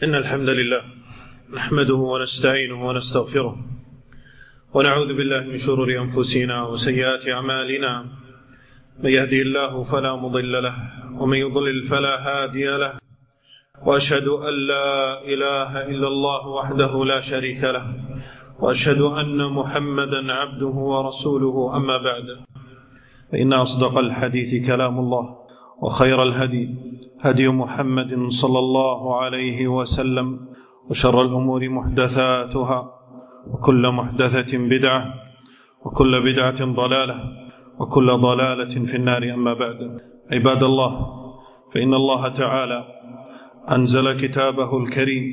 إن الحمد لله نحمده ونستعينه ونستغفره ونعوذ بالله من شرور أنفسنا وسيئات أعمالنا. من يهدي الله فلا مضل له ومن يضلل فلا هادي له، وأشهد أن لا إله إلا الله وحده لا شريك له، وأشهد أن محمدا عبده ورسوله. أما بعد، فإن أصدق الحديث كلام الله، وخير الهدي هدي محمد صلى الله عليه وسلم، وشر الأمور محدثاتها، وكل محدثة بدعة، وكل بدعة ضلالة، وكل ضلالة في النار. أما بعد، عباد الله، فإن الله تعالى أنزل كتابه الكريم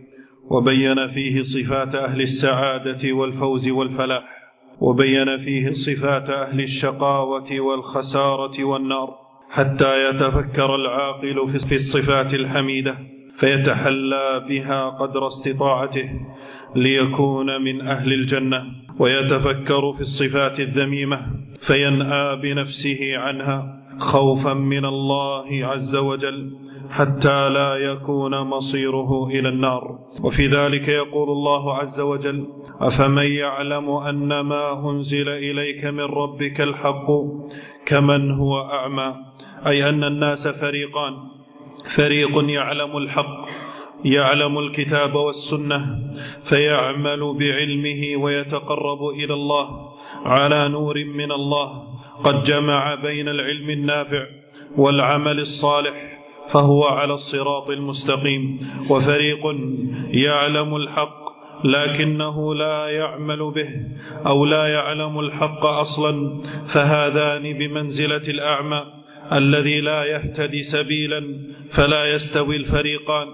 وبين فيه صفات أهل السعادة والفوز والفلاح، وبين فيه صفات أهل الشقاوة والخسارة والنار، حتى يتفكر العاقل في الصفات الحميدة فيتحلى بها قدر استطاعته ليكون من أهل الجنة، ويتفكر في الصفات الذميمة فينأى بنفسه عنها خوفا من الله عز وجل حتى لا يكون مصيره إلى النار. وفي ذلك يقول الله عز وجل: أفمن يعلم أن ما أنزل إليك من ربك الحق كمن هو أعمى، أي أن الناس فريقان: فريق يعلم الحق، يعلم الكتاب والسنة فيعمل بعلمه ويتقرب إلى الله على نور من الله قد جمع بين العلم النافع والعمل الصالح فهو على الصراط المستقيم. وفريق يعلم الحق لكنه لا يعمل به أو لا يعلم الحق أصلا، فهذان بمنزلة الأعمى الذي لا يهتدي سبيلا، فلا يستوي الفريقان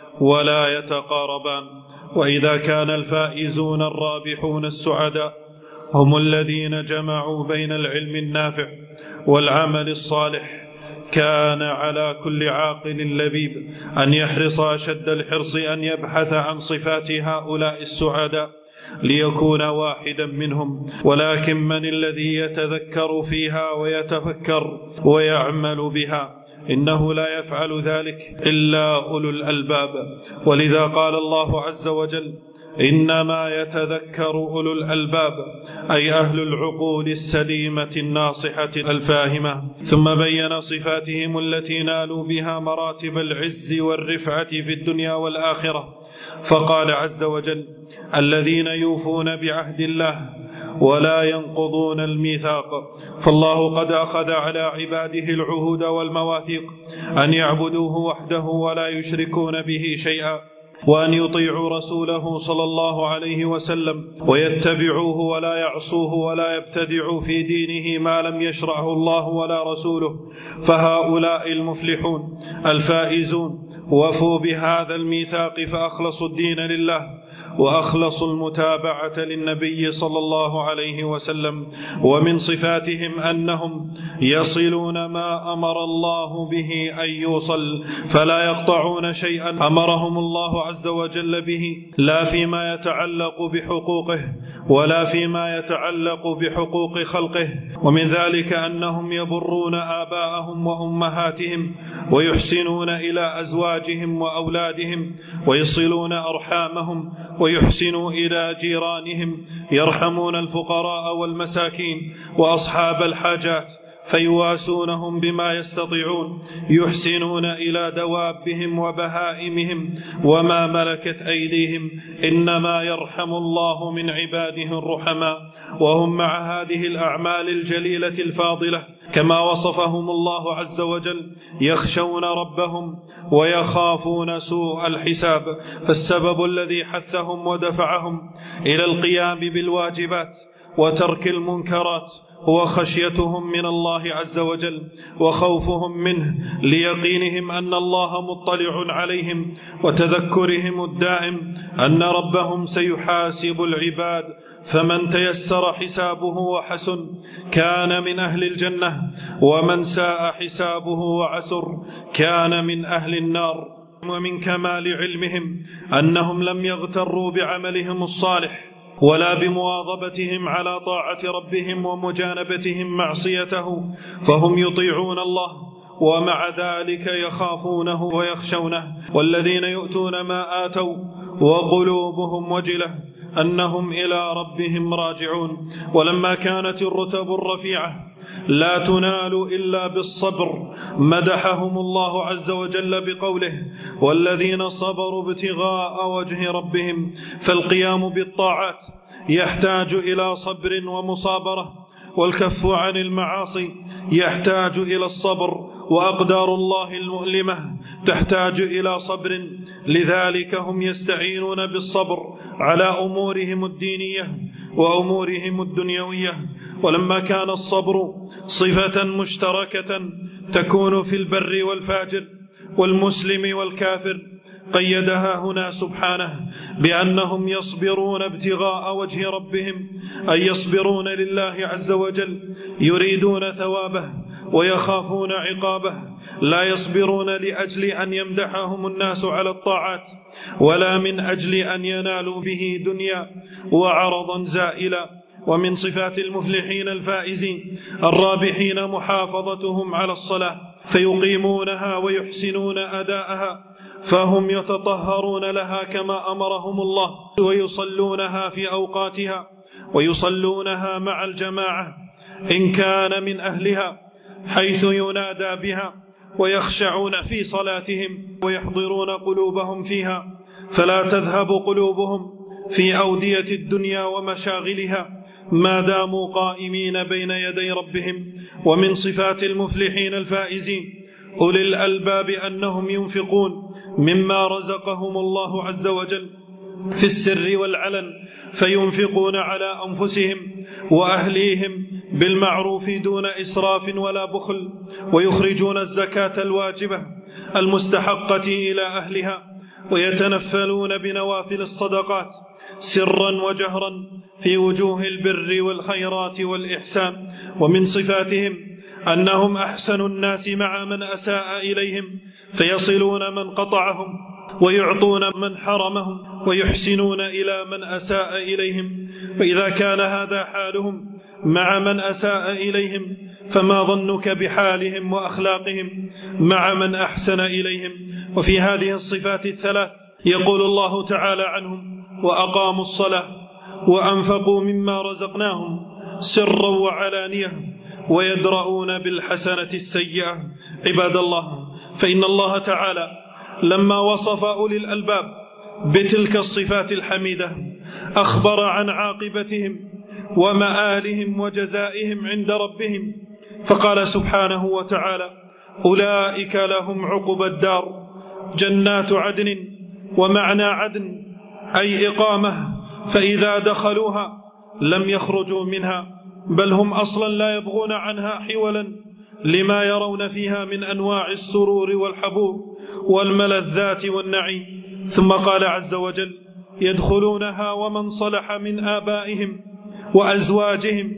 ولا يتقاربان. وإذا كان الفائزون الرابحون السعداء هم الذين جمعوا بين العلم النافع والعمل الصالح، كان على كل عاقل لبيب أن يحرص أشد الحرص أن يبحث عن صفات هؤلاء السعداء ليكون واحدا منهم. ولكن من الذي يتذكر فيها ويتفكر ويعمل بها؟ إنه لا يفعل ذلك إلا أولو الألباب. ولذا قال الله عز وجل: إنما يتذكر أولو الألباب، أي أهل العقول السليمة الناصحة الفاهمة. ثم بين صفاتهم التي نالوا بها مراتب العز والرفعة في الدنيا والآخرة، فقال عز وجل: الذين يوفون بعهد الله ولا ينقضون الميثاق. فالله قد أخذ على عباده العهود والمواثيق أن يعبدوه وحده ولا يشركون به شيئا، وأن يطيعوا رسوله صلى الله عليه وسلم ويتبعوه ولا يعصوه ولا يبتدعوا في دينه ما لم يشرعه الله ولا رسوله. فهؤلاء المفلحون الفائزون وفوا بهذا الميثاق فأخلصوا الدين لله وأخلصوا المتابعة للنبي صلى الله عليه وسلم. ومن صفاتهم أنهم يصلون ما أمر الله به أن يوصل، فلا يقطعون شيئا أمرهم الله عز وجل به، لا فيما يتعلق بحقوقه ولا فيما يتعلق بحقوق خلقه. ومن ذلك أنهم يبرون آباءهم وأمهاتهم، ويحسنون إلى أزواجهم وأولادهم، ويصلون أرحامهم، ويحسنوا إلى جيرانهم، يرحمون الفقراء والمساكين وأصحاب الحاجات فيواسونهم بما يستطيعون، يحسنون إلى دوابهم وبهائمهم وما ملكت أيديهم. إنما يرحم الله من عباده الرحماء. وهم مع هذه الأعمال الجليلة الفاضلة كما وصفهم الله عز وجل يخشون ربهم ويخافون سوء الحساب. فالسبب الذي حثهم ودفعهم إلى القيام بالواجبات وترك المنكرات هو خشيتهم من الله عز وجل وخوفهم منه، ليقينهم أن الله مطلع عليهم، وتذكرهم الدائم أن ربهم سيحاسب العباد. فمن تيسر حسابه وحسن كان من أهل الجنة، ومن ساء حسابه وعسر كان من أهل النار. ومن كمال علمهم أنهم لم يغتروا بعملهم الصالح ولا بمواظبتهم على طاعة ربهم ومجانبتهم معصيته، فهم يطيعون الله ومع ذلك يخافونه ويخشونه، والذين يؤتون ما آتوا وقلوبهم وجلة أنهم إلى ربهم راجعون. ولما كانت الرتب الرفيعة لا تنال إلا بالصبر مدحهم الله عز وجل بقوله: والذين صبروا ابتغاء وجه ربهم. فالقيام بالطاعات يحتاج إلى صبر ومصابرة، والكف عن المعاصي يحتاج إلى الصبر، وأقدار الله المؤلمة تحتاج إلى صبر. لذلك هم يستعينون بالصبر على أمورهم الدينية وأمورهم الدنيوية. ولما كان الصبر صفة مشتركة تكون في البر والفاجر والمسلم والكافر، قيدها هنا سبحانه بأنهم يصبرون ابتغاء وجه ربهم، أي يصبرون لله عز وجل، يريدون ثوابه ويخافون عقابه. لا يصبرون لأجل أن يمدحهم الناس على الطاعات، ولا من أجل أن ينالوا به دنيا وعرضا زائلا. ومن صفات المفلحين الفائزين الرابحين محافظتهم على الصلاة، فيقيمونها ويحسنون أداءها، فهم يتطهرون لها كما أمرهم الله، ويصلونها في أوقاتها، ويصلونها مع الجماعة إن كان من أهلها حيث ينادى بها، ويخشعون في صلاتهم ويحضرون قلوبهم فيها، فلا تذهب قلوبهم في أودية الدنيا ومشاغلها ما داموا قائمين بين يدي ربهم. ومن صفات المفلحين الفائزين أولي الألباب أنهم ينفقون مما رزقهم الله عز وجل في السر والعلن، فينفقون على أنفسهم وأهليهم بالمعروف دون إسراف ولا بخل، ويخرجون الزكاة الواجبة المستحقة إلى أهلها، ويتنفلون بنوافل الصدقات سرا وجهرا في وجوه البر والخيرات والإحسان. ومن صفاتهم أنهم أحسن الناس مع من أساء إليهم، فيصلون من قطعهم ويعطون من حرمهم، ويحسنون إلى من أساء إليهم. وإذا كان هذا حالهم مع من أساء إليهم، فما ظنك بحالهم وأخلاقهم مع من أحسن إليهم؟ وفي هذه الصفات الثلاث يقول الله تعالى عنهم: وأقاموا الصلاة وأنفقوا مما رزقناهم سرا وعلانية ويدرؤون بالحسنة السيئة. عباد الله، فإن الله تعالى لما وصف أولي الألباب بتلك الصفات الحميدة أخبر عن عاقبتهم ومآلهم وجزائهم عند ربهم، فقال سبحانه وتعالى: أولئك لهم عقبى الدار جنات عدن. ومعنى عدن أي إقامة، فإذا دخلوها لم يخرجوا منها، بل هم أصلا لا يبغون عنها حولا لما يرون فيها من أنواع السرور والحبور والملذات والنعيم. ثم قال عز وجل: يدخلونها ومن صلح من آبائهم وأزواجهم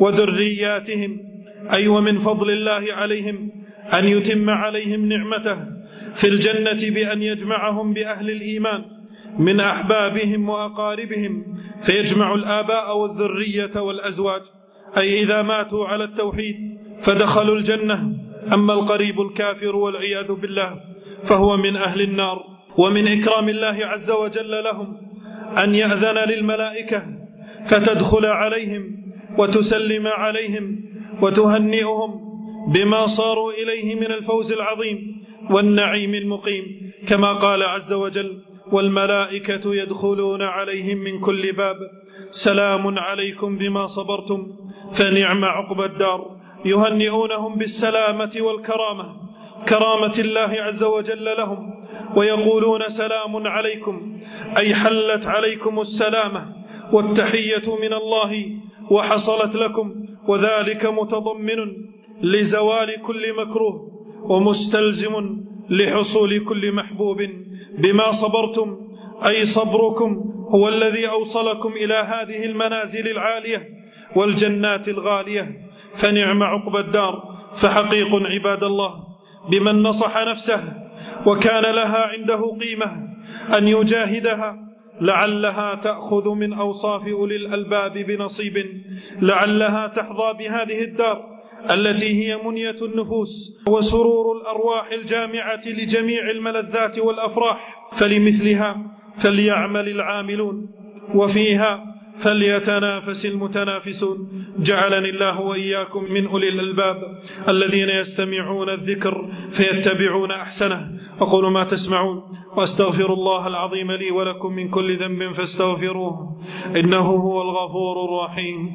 وذرياتهم، أي ومن فضل الله عليهم أن يتم عليهم نعمته في الجنة بأن يجمعهم بأهل الإيمان من أحبابهم وأقاربهم، فيجمع الآباء والذرية والأزواج، أي إذا ماتوا على التوحيد فدخلوا الجنة. أما القريب الكافر والعياذ بالله فهو من أهل النار. ومن إكرام الله عز وجل لهم أن يأذن للملائكة فتدخل عليهم وتسلم عليهم وتهنئهم بما صاروا إليه من الفوز العظيم والنعيم المقيم، كما قال عز وجل: والملائكة يدخلون عليهم من كل باب سلام عليكم بما صبرتم فنعم عقبى الدار. يهنئونهم بالسلامة والكرامة، كرامة الله عز وجل لهم، ويقولون: سلام عليكم، أي حلت عليكم السلامة والتحية من الله وحصلت لكم، وذلك متضمن لزوال كل مكروه ومستلزم لحصول كل محبوب. بما صبرتم أي صبركم هو الذي أوصلكم إلى هذه المنازل العالية والجنات الغالية، فنعم عقبى الدار. فحقيق عباد الله بمن نصح نفسه وكان لها عنده قيمة أن يجاهدها، لعلها تأخذ من أوصاف أولي الألباب بنصيب، لعلها تحظى بهذه الدار التي هي منية النفوس وسرور الأرواح الجامعة لجميع الملذات والأفراح، فلمثلها فليعمل العاملون وفيها فليتنافس المتنافسون. جعلني الله وإياكم من أولي الألباب الذين يستمعون الذكر فيتبعون أحسنه. أقول ما تسمعون وأستغفر الله العظيم لي ولكم من كل ذنب فاستغفروه إنه هو الغفور الرحيم.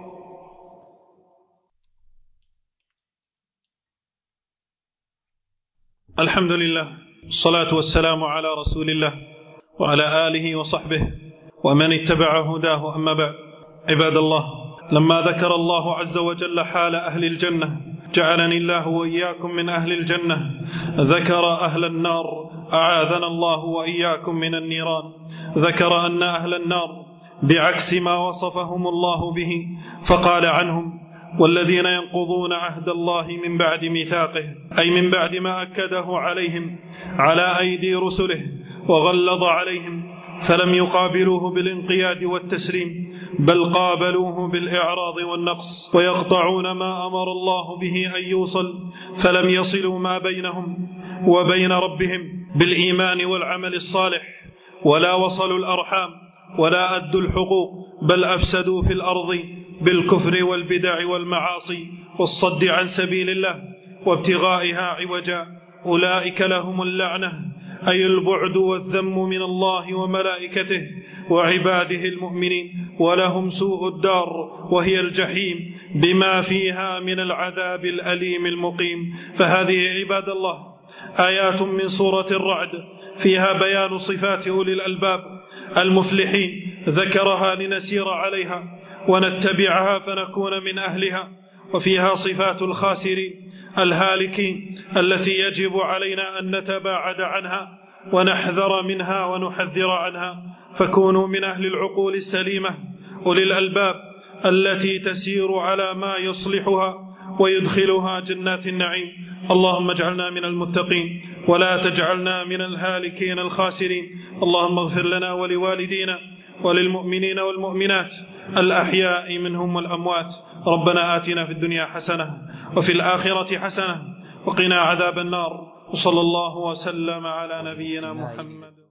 الحمد لله، الصلاة والسلام على رسول الله وعلى آله وصحبه ومن اتبع هداه. أما بعد، عباد الله، لما ذكر الله عز وجل حال أهل الجنة، جعلني الله وإياكم من أهل الجنة، ذكر أهل النار، أعاذنا الله وإياكم من النيران. ذكر أن أهل النار بعكس ما وصفهم الله به، فقال عنهم: والذين ينقضون عهد الله من بعد ميثاقه، أي من بعد ما أكده عليهم على أيدي رسله وغلظ عليهم، فلم يقابلوه بالانقياد والتسليم، بل قابلوه بالإعراض والنقص، ويقطعون ما أمر الله به أن يوصل، فلم يصلوا ما بينهم وبين ربهم بالإيمان والعمل الصالح، ولا وصلوا الأرحام، ولا أدوا الحقوق، بل أفسدوا في الأرض بالكفر والبدع والمعاصي والصد عن سبيل الله وابتغائها عوجا. أولئك لهم اللعنة، أي البعد والذم من الله وملائكته وعباده المؤمنين، ولهم سوء الدار وهي الجحيم بما فيها من العذاب الأليم المقيم. فهذه عباد الله آيات من سورة الرعد فيها بيان صفات أولي الألباب المفلحين، ذكرها لنسير عليها ونتبعها فنكون من أهلها. وفيها صفات الخاسرين الهالكين التي يجب علينا أن نتباعد عنها ونحذر منها ونحذر عنها، فكونوا من أهل العقول السليمة أولي الألباب التي تسير على ما يصلحها ويدخلها جنات النعيم. اللهم اجعلنا من المتقين ولا تجعلنا من الهالكين الخاسرين. اللهم اغفر لنا ولوالدينا وللمؤمنين والمؤمنات الأحياء منهم والأموات. ربنا آتنا في الدنيا حسنة وفي الآخرة حسنة وقنا عذاب النار. وصلى الله وسلم على نبينا محمد.